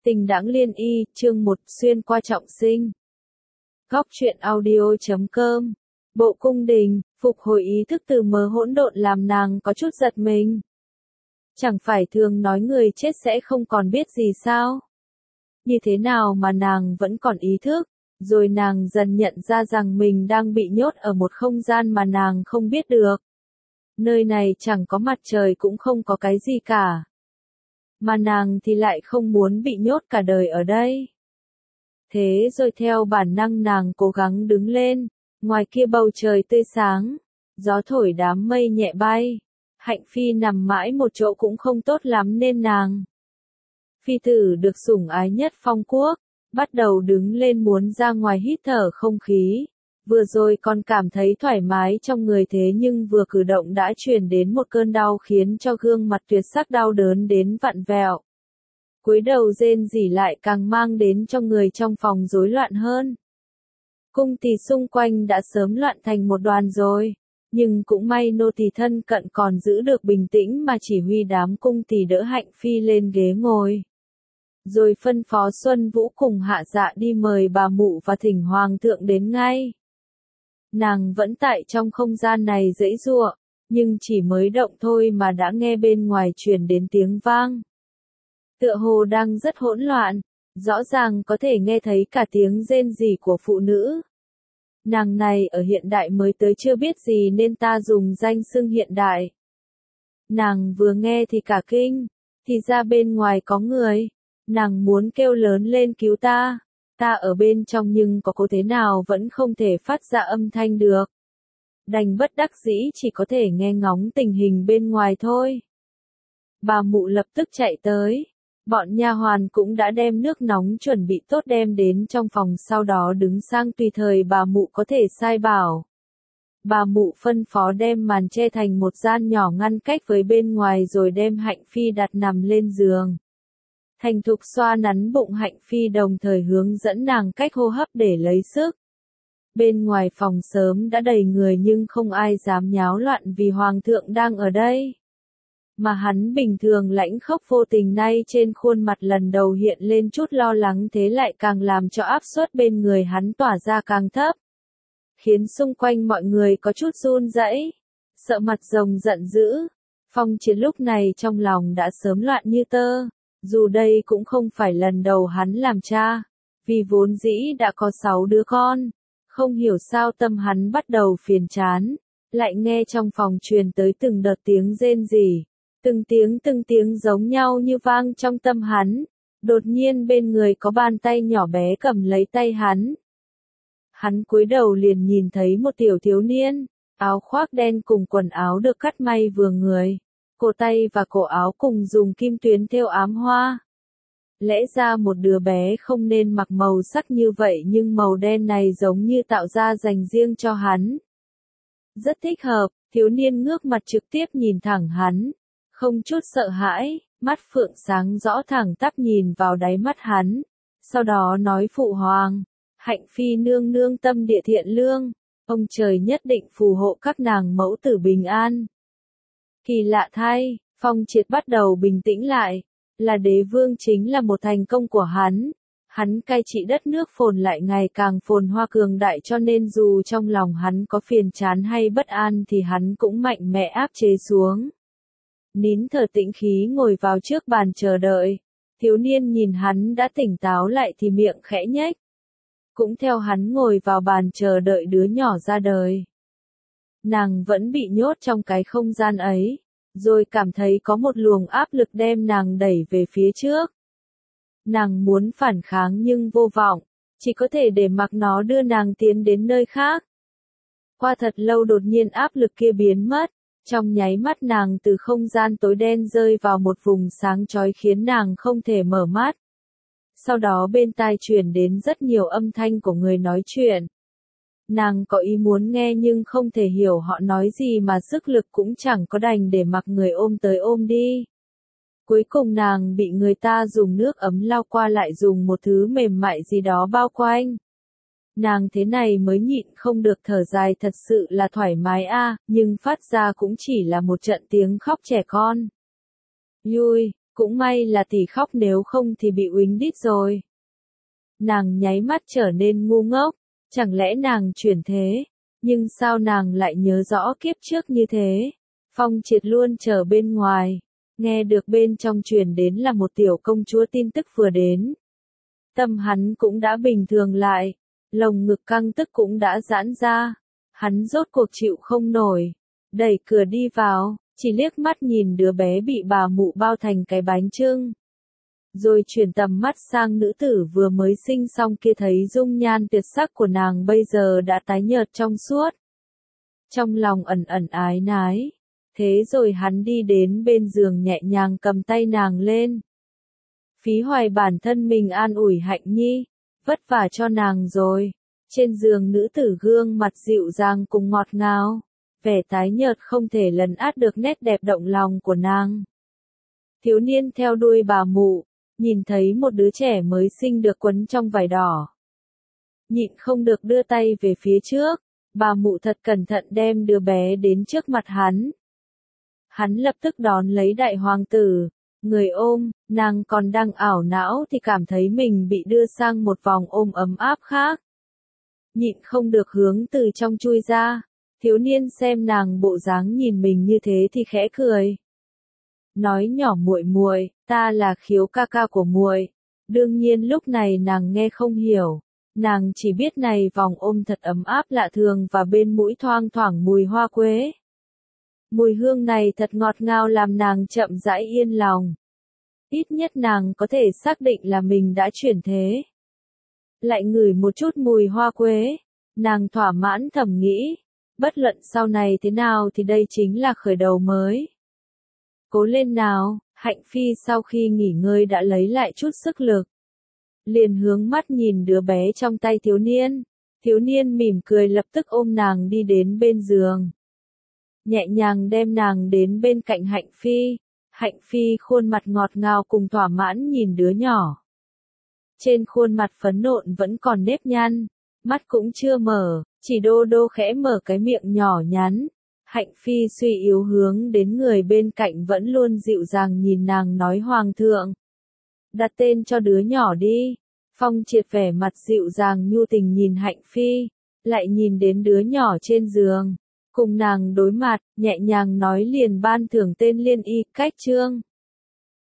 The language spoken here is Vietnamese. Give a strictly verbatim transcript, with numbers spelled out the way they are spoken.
Tình đãng liên y, chương một, xuyên qua trọng sinh. Góc truyện audio chấm com. Bộ cung đình, phục hồi ý thức từ mớ hỗn độn làm nàng có chút giật mình. Chẳng phải thường nói người chết sẽ không còn biết gì sao? Như thế nào mà nàng vẫn còn ý thức? Rồi nàng dần nhận ra rằng mình đang bị nhốt ở một không gian mà nàng không biết được. Nơi này chẳng có mặt trời cũng không có cái gì cả. Mà nàng thì lại không muốn bị nhốt cả đời ở đây. Thế rồi theo bản năng nàng cố gắng đứng lên, ngoài kia bầu trời tươi sáng, gió thổi đám mây nhẹ bay. Hạnh Phi nằm mãi một chỗ cũng không tốt lắm nên nàng. Phi tử được sủng ái nhất phong quốc, bắt đầu đứng lên muốn ra ngoài hít thở không khí. Vừa rồi còn cảm thấy thoải mái trong người thế nhưng vừa cử động đã truyền đến một cơn đau khiến cho gương mặt tuyệt sắc đau đớn đến vặn vẹo. Cúi đầu rên rỉ lại càng mang đến cho người trong phòng rối loạn hơn. Cung tỳ xung quanh đã sớm loạn thành một đoàn rồi, nhưng cũng may nô tỳ thân cận còn giữ được bình tĩnh mà chỉ huy đám cung tỳ đỡ Hạnh Phi lên ghế ngồi. Rồi phân phó Xuân Vũ cùng Hạ Dạ đi mời bà mụ và thỉnh hoàng thượng đến ngay. Nàng vẫn tại trong không gian này giãy giụa, nhưng chỉ mới động thôi mà đã nghe bên ngoài truyền đến tiếng vang. Tựa hồ đang rất hỗn loạn, rõ ràng có thể nghe thấy cả tiếng rên rỉ của phụ nữ. Nàng này ở hiện đại mới tới chưa biết gì nên ta dùng danh xưng hiện đại. Nàng vừa nghe thì cả kinh, thì ra bên ngoài có người, nàng muốn kêu lớn lên cứu ta. Ta ở bên trong nhưng có cố thế nào vẫn không thể phát ra âm thanh được. Đành bất đắc dĩ chỉ có thể nghe ngóng tình hình bên ngoài thôi. Bà mụ lập tức chạy tới. Bọn nha hoàn cũng đã đem nước nóng chuẩn bị tốt đem đến trong phòng sau đó đứng sang tùy thời bà mụ có thể sai bảo. Bà mụ phân phó đem màn che thành một gian nhỏ ngăn cách với bên ngoài rồi đem Hạnh Phi đặt nằm lên giường. Thành thục xoa nắn bụng Hạnh Phi đồng thời hướng dẫn nàng cách hô hấp để lấy sức. Bên ngoài phòng sớm đã đầy người nhưng không ai dám nháo loạn vì hoàng thượng đang ở đây. Mà hắn bình thường lãnh khốc vô tình nay trên khuôn mặt lần đầu hiện lên chút lo lắng thế lại càng làm cho áp suất bên người hắn tỏa ra càng thấp. Khiến xung quanh mọi người có chút run rẩy, sợ mặt rồng giận dữ. Phong Chiến lúc này trong lòng đã sớm loạn như tơ. Dù đây cũng không phải lần đầu hắn làm cha, vì vốn dĩ đã có sáu đứa con, không hiểu sao tâm hắn bắt đầu phiền chán, lại nghe trong phòng truyền tới từng đợt tiếng rên rỉ, từng tiếng từng tiếng giống nhau như vang trong tâm hắn, đột nhiên bên người có bàn tay nhỏ bé cầm lấy tay hắn. Hắn cúi đầu liền nhìn thấy một tiểu thiếu niên, áo khoác đen cùng quần áo được cắt may vừa người. Cổ tay và cổ áo cùng dùng kim tuyến thêu ám hoa. Lẽ ra một đứa bé không nên mặc màu sắc như vậy nhưng màu đen này giống như tạo ra dành riêng cho hắn. Rất thích hợp, thiếu niên ngước mặt trực tiếp nhìn thẳng hắn, không chút sợ hãi, mắt phượng sáng rõ thẳng tắp nhìn vào đáy mắt hắn. Sau đó nói phụ hoàng, Hạnh Phi nương nương tâm địa thiện lương, ông trời nhất định phù hộ các nàng mẫu tử bình an. Kỳ lạ thay, Phong Triệt bắt đầu bình tĩnh lại, là đế vương chính là một thành công của hắn, hắn cai trị đất nước phồn lại ngày càng phồn hoa cường đại cho nên dù trong lòng hắn có phiền chán hay bất an thì hắn cũng mạnh mẽ áp chế xuống. Nín thở tĩnh khí ngồi vào trước bàn chờ đợi, thiếu niên nhìn hắn đã tỉnh táo lại thì miệng khẽ nhếch. Cũng theo hắn ngồi vào bàn chờ đợi đứa nhỏ ra đời. Nàng vẫn bị nhốt trong cái không gian ấy, rồi cảm thấy có một luồng áp lực đem nàng đẩy về phía trước. Nàng muốn phản kháng nhưng vô vọng, chỉ có thể để mặc nó đưa nàng tiến đến nơi khác. Qua thật lâu đột nhiên áp lực kia biến mất, trong nháy mắt nàng từ không gian tối đen rơi vào một vùng sáng chói khiến nàng không thể mở mắt. Sau đó bên tai truyền đến rất nhiều âm thanh của người nói chuyện. Nàng có ý muốn nghe nhưng không thể hiểu họ nói gì mà sức lực cũng chẳng có đành để mặc người ôm tới ôm đi. Cuối cùng nàng bị người ta dùng nước ấm lau qua lại dùng một thứ mềm mại gì đó bao quanh. Nàng thế này mới nhịn không được thở dài thật sự là thoải mái a, à, nhưng phát ra cũng chỉ là một trận tiếng khóc trẻ con. Yui, Cũng may là tỷ khóc nếu không thì bị uýnh đít rồi. Nàng nháy mắt trở nên ngu ngốc, chẳng lẽ nàng chuyển thế, nhưng sao nàng lại nhớ rõ kiếp trước như thế. Phong Triệt luôn chờ bên ngoài, nghe được bên trong truyền đến là một tiểu công chúa tin tức vừa đến. Tâm hắn cũng đã bình thường lại, lồng ngực căng tức cũng đã giãn ra, hắn rốt cuộc chịu không nổi, đẩy cửa đi vào, chỉ liếc mắt nhìn đứa bé bị bà mụ bao thành cái bánh chưng. Rồi chuyển tầm mắt sang nữ tử vừa mới sinh xong kia, thấy dung nhan tuyệt sắc của nàng bây giờ đã tái nhợt trong suốt. Trong lòng ẩn ẩn ái nái, thế rồi hắn đi đến bên giường nhẹ nhàng cầm tay nàng lên. Phí hoài bản thân mình an ủi Hạnh Nhi, vất vả cho nàng rồi. Trên giường nữ tử gương mặt dịu dàng cùng ngọt ngào, vẻ tái nhợt không thể lấn át được nét đẹp động lòng của nàng. Thiếu niên theo đuôi bà mụ, nhìn thấy một đứa trẻ mới sinh được quấn trong vải đỏ. Nhịn không được đưa tay về phía trước, bà mụ thật cẩn thận đem đứa bé đến trước mặt hắn. Hắn lập tức đón lấy đại hoàng tử, người ôm, nàng còn đang ảo não thì cảm thấy mình bị đưa sang một vòng ôm ấm áp khác. Nhịn không được hướng từ trong chui ra, thiếu niên xem nàng bộ dáng nhìn mình như thế thì khẽ cười. Nói nhỏ muội muội, ta là Khiếu ca ca của muội. Đương nhiên lúc này nàng nghe không hiểu, nàng chỉ biết này vòng ôm thật ấm áp lạ thường và bên mũi thoang thoảng mùi hoa quế. Mùi hương này thật ngọt ngào làm nàng chậm rãi yên lòng. Ít nhất nàng có thể xác định là mình đã chuyển thế. Lại ngửi một chút mùi hoa quế, nàng thỏa mãn thầm nghĩ, bất luận sau này thế nào thì đây chính là khởi đầu mới. Cố lên nào, Hạnh Phi sau khi nghỉ ngơi đã lấy lại chút sức lực. Liền hướng mắt nhìn đứa bé trong tay thiếu niên, thiếu niên mỉm cười lập tức ôm nàng đi đến bên giường. Nhẹ nhàng đem nàng đến bên cạnh Hạnh Phi, Hạnh Phi khuôn mặt ngọt ngào cùng thỏa mãn nhìn đứa nhỏ. Trên khuôn mặt phấn nộn vẫn còn nếp nhăn, mắt cũng chưa mở, chỉ đô đô khẽ mở cái miệng nhỏ nhắn. Hạnh Phi suy yếu hướng đến người bên cạnh vẫn luôn dịu dàng nhìn nàng nói hoàng thượng. Đặt tên cho đứa nhỏ đi. Phong Triệt vẻ mặt dịu dàng nhu tình nhìn Hạnh Phi, lại nhìn đến đứa nhỏ trên giường. Cùng nàng đối mặt, nhẹ nhàng nói liền ban thưởng tên Liên Y Cách Chương.